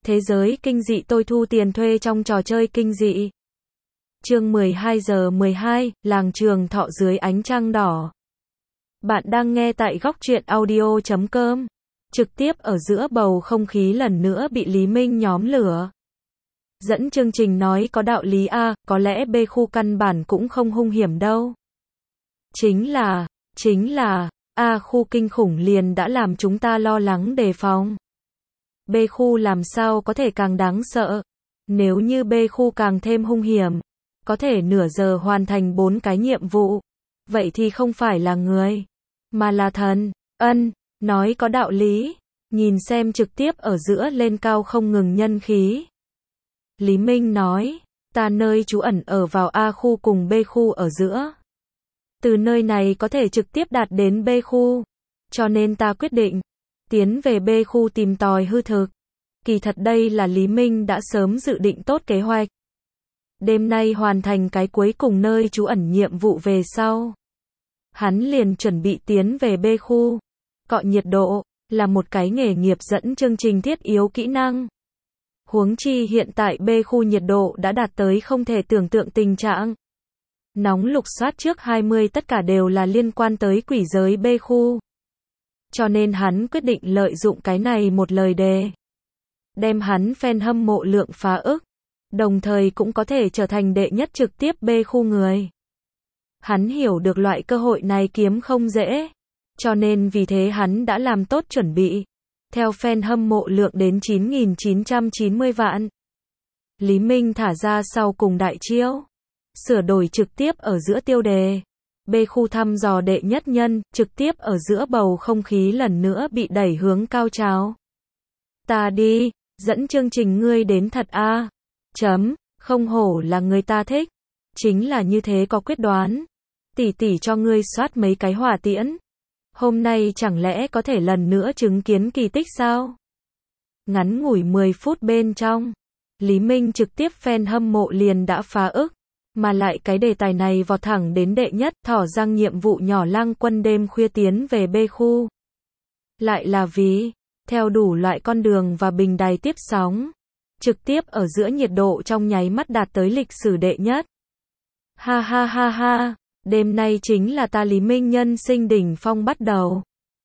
Thế giới kinh dị tôi thu tiền thuê trong trò chơi kinh dị. Chương 12:12, làng Trường Thọ dưới ánh trăng đỏ. Bạn đang nghe tại góc truyện audio.com. Trực tiếp ở giữa bầu không khí lần nữa bị Lý Minh nhóm lửa. Dẫn chương trình nói có đạo lý a, có lẽ B khu căn bản cũng không hung hiểm đâu. Chính là, A khu kinh khủng liền đã làm chúng ta lo lắng đề phòng. B khu làm sao có thể càng đáng sợ. Nếu như B khu càng thêm hung hiểm, có thể nửa giờ hoàn thành 4 cái nhiệm vụ. Vậy thì không phải là người, mà là thần. Nói có đạo lý. Nhìn xem trực tiếp ở giữa lên cao không ngừng nhân khí. Lý Minh nói, ta nơi trú ẩn ở vào A khu cùng B khu ở giữa. Từ nơi này có thể trực tiếp đạt đến B khu. Cho nên ta quyết định tiến về B khu tìm tòi hư thực. Kỳ thật đây là Lý Minh đã sớm dự định tốt kế hoạch. Đêm nay hoàn thành cái cuối cùng nơi trú ẩn nhiệm vụ về sau. Hắn liền chuẩn bị tiến về B khu. Cọ nhiệt độ là một cái nghề nghiệp dẫn chương trình thiết yếu kỹ năng. Huống chi hiện tại B khu nhiệt độ đã đạt tới không thể tưởng tượng tình trạng. Nóng lục soát trước 20 tất cả đều là liên quan tới quỷ giới B khu. Cho nên hắn quyết định lợi dụng cái này một lời đề. Đem hắn fan hâm mộ lượng phá ức. Đồng thời cũng có thể trở thành đệ nhất trực tiếp B khu người. Hắn hiểu được loại cơ hội này kiếm không dễ. Cho nên vì thế hắn đã làm tốt chuẩn bị. Theo fan hâm mộ lượng đến 9.990 vạn. Lý Minh thả ra sau cùng đại chiêu. Sửa đổi trực tiếp ở giữa tiêu đề. B khu thăm dò đệ nhất nhân, trực tiếp ở giữa bầu không khí lần nữa bị đẩy hướng cao trào. Ta đi, dẫn chương trình ngươi đến thật a. Không hổ là người ta thích. Chính là như thế có quyết đoán. Tỷ cho ngươi soát mấy cái hỏa tiễn. Hôm nay chẳng lẽ có thể lần nữa chứng kiến kỳ tích sao? Ngắn ngủi 10 phút bên trong. Lý Minh trực tiếp fan hâm mộ liền đã phá ức. Mà lại cái đề tài này vọt thẳng đến đệ nhất, thỏ răng nhiệm vụ nhỏ lang quân đêm khuya tiến về B khu. Lại là vì, theo đủ loại con đường và bình đài tiếp sóng. Trực tiếp ở giữa nhiệt độ trong nháy mắt đạt tới lịch sử đệ nhất. Ha, đêm nay chính là ta Lý Minh nhân sinh đỉnh phong bắt đầu.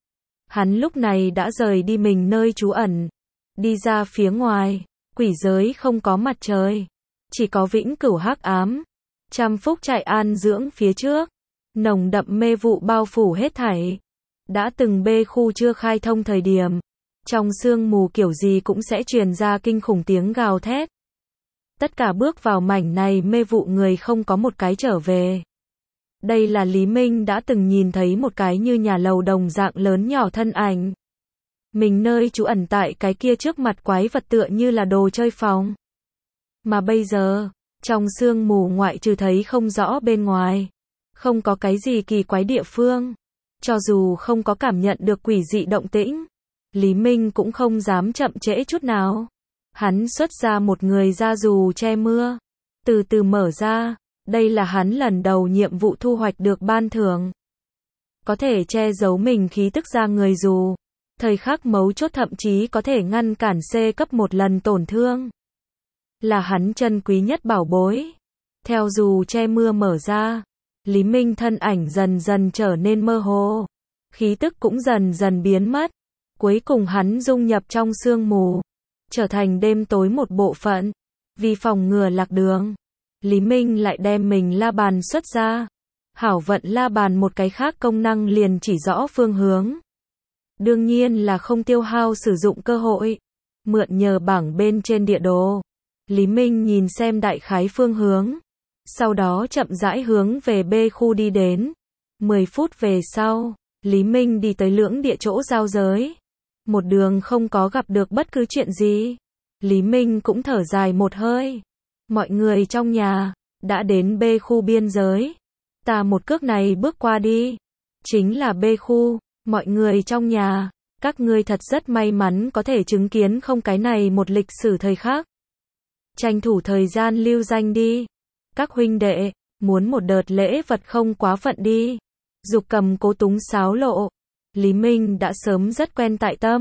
Hắn lúc này đã rời đi mình nơi trú ẩn. Đi ra phía ngoài, quỷ giới không có mặt trời. Chỉ có vĩnh cửu hắc ám. Trăm phúc trại an dưỡng phía trước. Nồng đậm mê vụ bao phủ hết thảy. Đã từng B khu chưa khai thông thời điểm. Trong sương mù kiểu gì cũng sẽ truyền ra kinh khủng tiếng gào thét. Tất cả bước vào mảnh này mê vụ người không có một cái trở về. Đây là Lý Minh đã từng nhìn thấy một cái như nhà lầu đồng dạng lớn nhỏ thân ảnh. Mình nơi trú ẩn tại cái kia trước mặt quái vật tựa như là đồ chơi phòng. Mà bây giờ, trong sương mù ngoại trừ thấy không rõ bên ngoài. Không có cái gì kỳ quái địa phương. Cho dù không có cảm nhận được quỷ dị động tĩnh. Lý Minh cũng không dám chậm trễ chút nào. Hắn xuất ra một người da dù che mưa. Từ từ mở ra. Đây là hắn lần đầu nhiệm vụ thu hoạch được ban thưởng. Có thể che giấu mình khí tức ra người dù. Thời khắc mấu chốt thậm chí có thể ngăn cản C cấp một lần tổn thương. Là hắn chân quý nhất bảo bối. Theo dù che mưa mở ra. Lý Minh thân ảnh dần dần trở nên mơ hồ. Khí tức cũng dần dần biến mất. Cuối cùng hắn dung nhập trong sương mù. Trở thành đêm tối một bộ phận. Vì phòng ngừa lạc đường. Lý Minh lại đem mình la bàn xuất ra. Hảo vận la bàn một cái khác công năng liền chỉ rõ phương hướng. Đương nhiên là không tiêu hao sử dụng cơ hội. Mượn nhờ bảng bên trên địa đồ. Lý Minh nhìn xem đại khái phương hướng. Sau đó chậm rãi hướng về B khu đi đến. 10 phút về sau, Lý Minh đi tới lưỡng địa chỗ giao giới. Một đường không có gặp được bất cứ chuyện gì. Lý Minh cũng thở dài một hơi. Mọi người trong nhà, đã đến B khu biên giới. Ta một cước này bước qua đi. Chính là B khu, mọi người trong nhà. Các ngươi thật rất may mắn có thể chứng kiến không cái này một lịch sử thời khắc. Tranh thủ thời gian lưu danh đi. Các huynh đệ, muốn một đợt lễ vật không quá phận đi. Dục cầm cố túng sáo lộ. Lý Minh đã sớm rất quen tại tâm.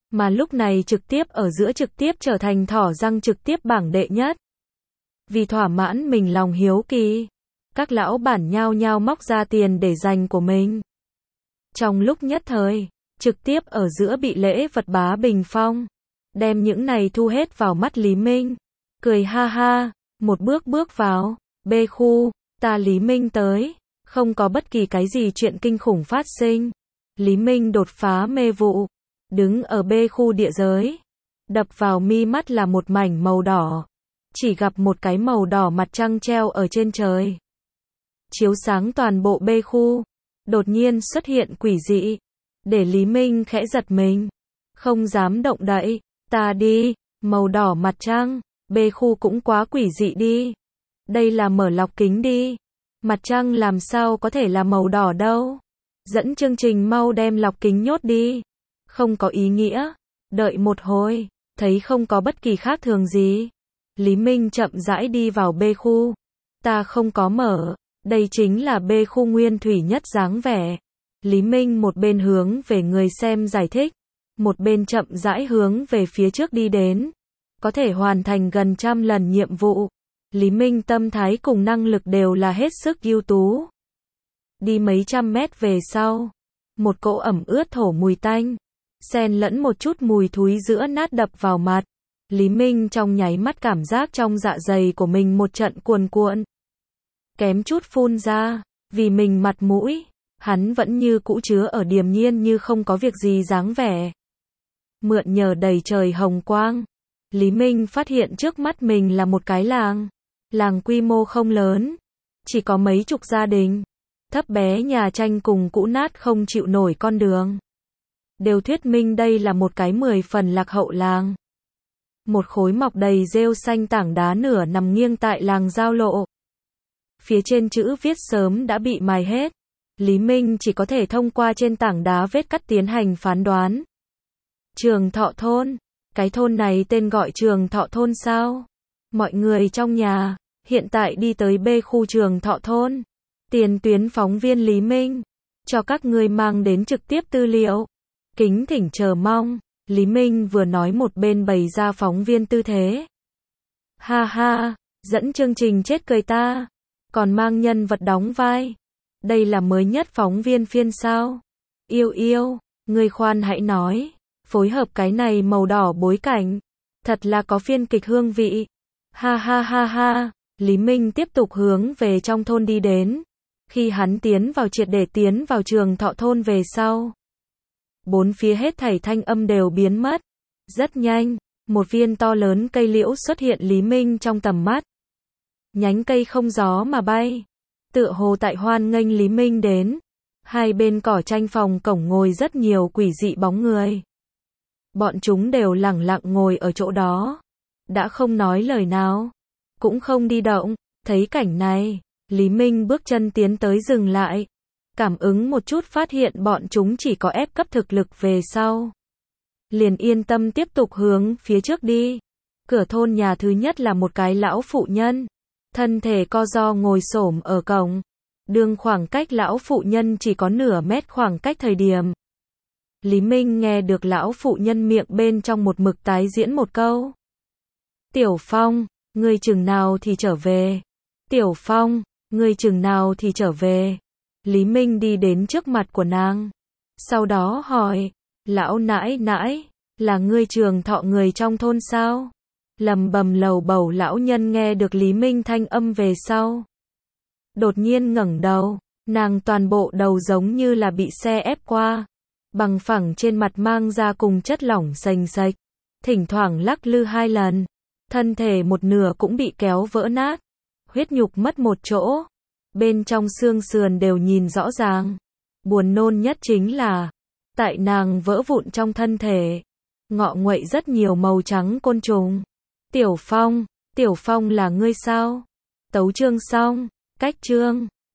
mà lúc này trực tiếp ở giữa trực tiếp trở thành thỏ răng trực tiếp bảng đệ nhất. Vì thỏa mãn mình lòng hiếu kỳ, các lão bản nhao nhao móc ra tiền để dành của mình. Trong lúc nhất thời, trực tiếp ở giữa bị lễ vật bá bình phong, đem những này thu hết vào mắt Lý Minh, cười ha ha, một bước bước vào, B khu, ta Lý Minh tới, không có bất kỳ cái gì chuyện kinh khủng phát sinh. Lý Minh đột phá mê vụ, đứng ở B khu địa giới, đập vào mi mắt là một mảnh màu đỏ, chỉ gặp một cái màu đỏ mặt trăng treo ở trên trời, chiếu sáng toàn bộ B khu, đột nhiên xuất hiện quỷ dị, để Lý Minh khẽ giật mình, không dám động đậy, ta đi, màu đỏ mặt trăng, B khu cũng quá quỷ dị đi, đây là mở lọc kính đi, mặt trăng làm sao có thể là màu đỏ đâu, dẫn chương trình mau đem lọc kính nhốt đi, không có ý nghĩa, đợi một hồi, thấy không có bất kỳ khác thường gì, Lý Minh chậm rãi đi vào B khu, ta không có mở, đây chính là B khu nguyên thủy nhất dáng vẻ. Lý Minh một bên hướng về người xem giải thích, một bên chậm rãi hướng về phía trước đi đến, có thể hoàn thành gần 100 lần nhiệm vụ. Lý Minh tâm thái cùng năng lực đều là hết sức ưu tú. Đi mấy trăm mét về sau, một cỗ ẩm ướt thổ mùi tanh, xen lẫn một chút mùi thúi giữa nát đập vào mặt. Lý Minh trong nháy mắt cảm giác trong dạ dày của mình một trận cuồn cuộn, kém chút phun ra, vì mình mặt mũi, hắn vẫn như cũ chứa ở điềm nhiên như không có việc gì dáng vẻ. Mượn nhờ đầy trời hồng quang, Lý Minh phát hiện trước mắt mình là một cái làng quy mô không lớn, chỉ có mấy chục gia đình, thấp bé nhà tranh cùng cũ nát không chịu nổi con đường. Đều thuyết minh đây là một cái 10 phần lạc hậu làng. Một khối mọc đầy rêu xanh tảng đá nửa nằm nghiêng tại làng giao lộ. Phía trên chữ viết sớm đã bị mài hết. Lý Minh chỉ có thể thông qua trên tảng đá vết cắt tiến hành phán đoán. Trường Thọ thôn, cái thôn này tên gọi Trường Thọ thôn sao? Mọi người trong nhà, hiện tại đi tới B khu Trường Thọ thôn. Tiền tuyến phóng viên Lý Minh, cho các ngươi mang đến trực tiếp tư liệu. Kính thỉnh chờ mong, Lý Minh vừa nói một bên bày ra phóng viên tư thế. Ha ha, dẫn chương trình chết cười ta, còn mang nhân vật đóng vai. Đây là mới nhất phóng viên phiên sao? Yêu, ngươi khoan hãy nói, phối hợp cái này màu đỏ bối cảnh, thật là có phiên kịch hương vị. Ha ha, Lý Minh tiếp tục hướng về trong thôn đi đến. Khi hắn triệt để tiến vào Trường Thọ thôn về sau, bốn phía hết thảy thanh âm đều biến mất. Rất nhanh, một viên to lớn cây liễu xuất hiện Lý Minh trong tầm mắt. Nhánh cây không gió mà bay, tựa hồ tại hoan nghênh Lý Minh đến. Hai bên cỏ tranh phòng cổng ngồi rất nhiều quỷ dị bóng người. Bọn chúng đều lẳng lặng ngồi ở chỗ đó, đã không nói lời nào, cũng không đi động. Thấy cảnh này, Lý Minh bước chân tiến tới dừng lại, cảm ứng một chút phát hiện bọn chúng chỉ có ép cấp thực lực về sau. Liền yên tâm tiếp tục hướng phía trước đi. Cửa thôn nhà thứ nhất là một cái lão phụ nhân, thân thể co ro ngồi xổm ở cổng. Đường khoảng cách lão phụ nhân chỉ có nửa mét khoảng cách thời điểm. Lý Minh nghe được lão phụ nhân miệng bên trong một mực tái diễn một câu. Tiểu Phong, ngươi chừng nào thì trở về? Tiểu Phong, ngươi chừng nào thì trở về? Lý Minh đi đến trước mặt của nàng, sau đó hỏi, lão nãi nãi, là ngươi Trường Thọ người trong thôn sao? Lầm bầm lầu bầu lão nhân nghe được Lý Minh thanh âm về sau. Đột nhiên ngẩng đầu, nàng toàn bộ đầu giống như là bị xe ép qua, bằng phẳng trên mặt mang ra cùng chất lỏng sành sạch, thỉnh thoảng lắc lư 2 lần, thân thể một nửa cũng bị kéo vỡ nát, huyết nhục mất một chỗ, bên trong xương sườn đều nhìn rõ ràng. Buồn nôn nhất chính là, tại nàng vỡ vụn trong thân thể, ngọ nguậy rất nhiều màu trắng côn trùng. Tiểu Phong là ngươi sao? Tấu chương xong, cách chương.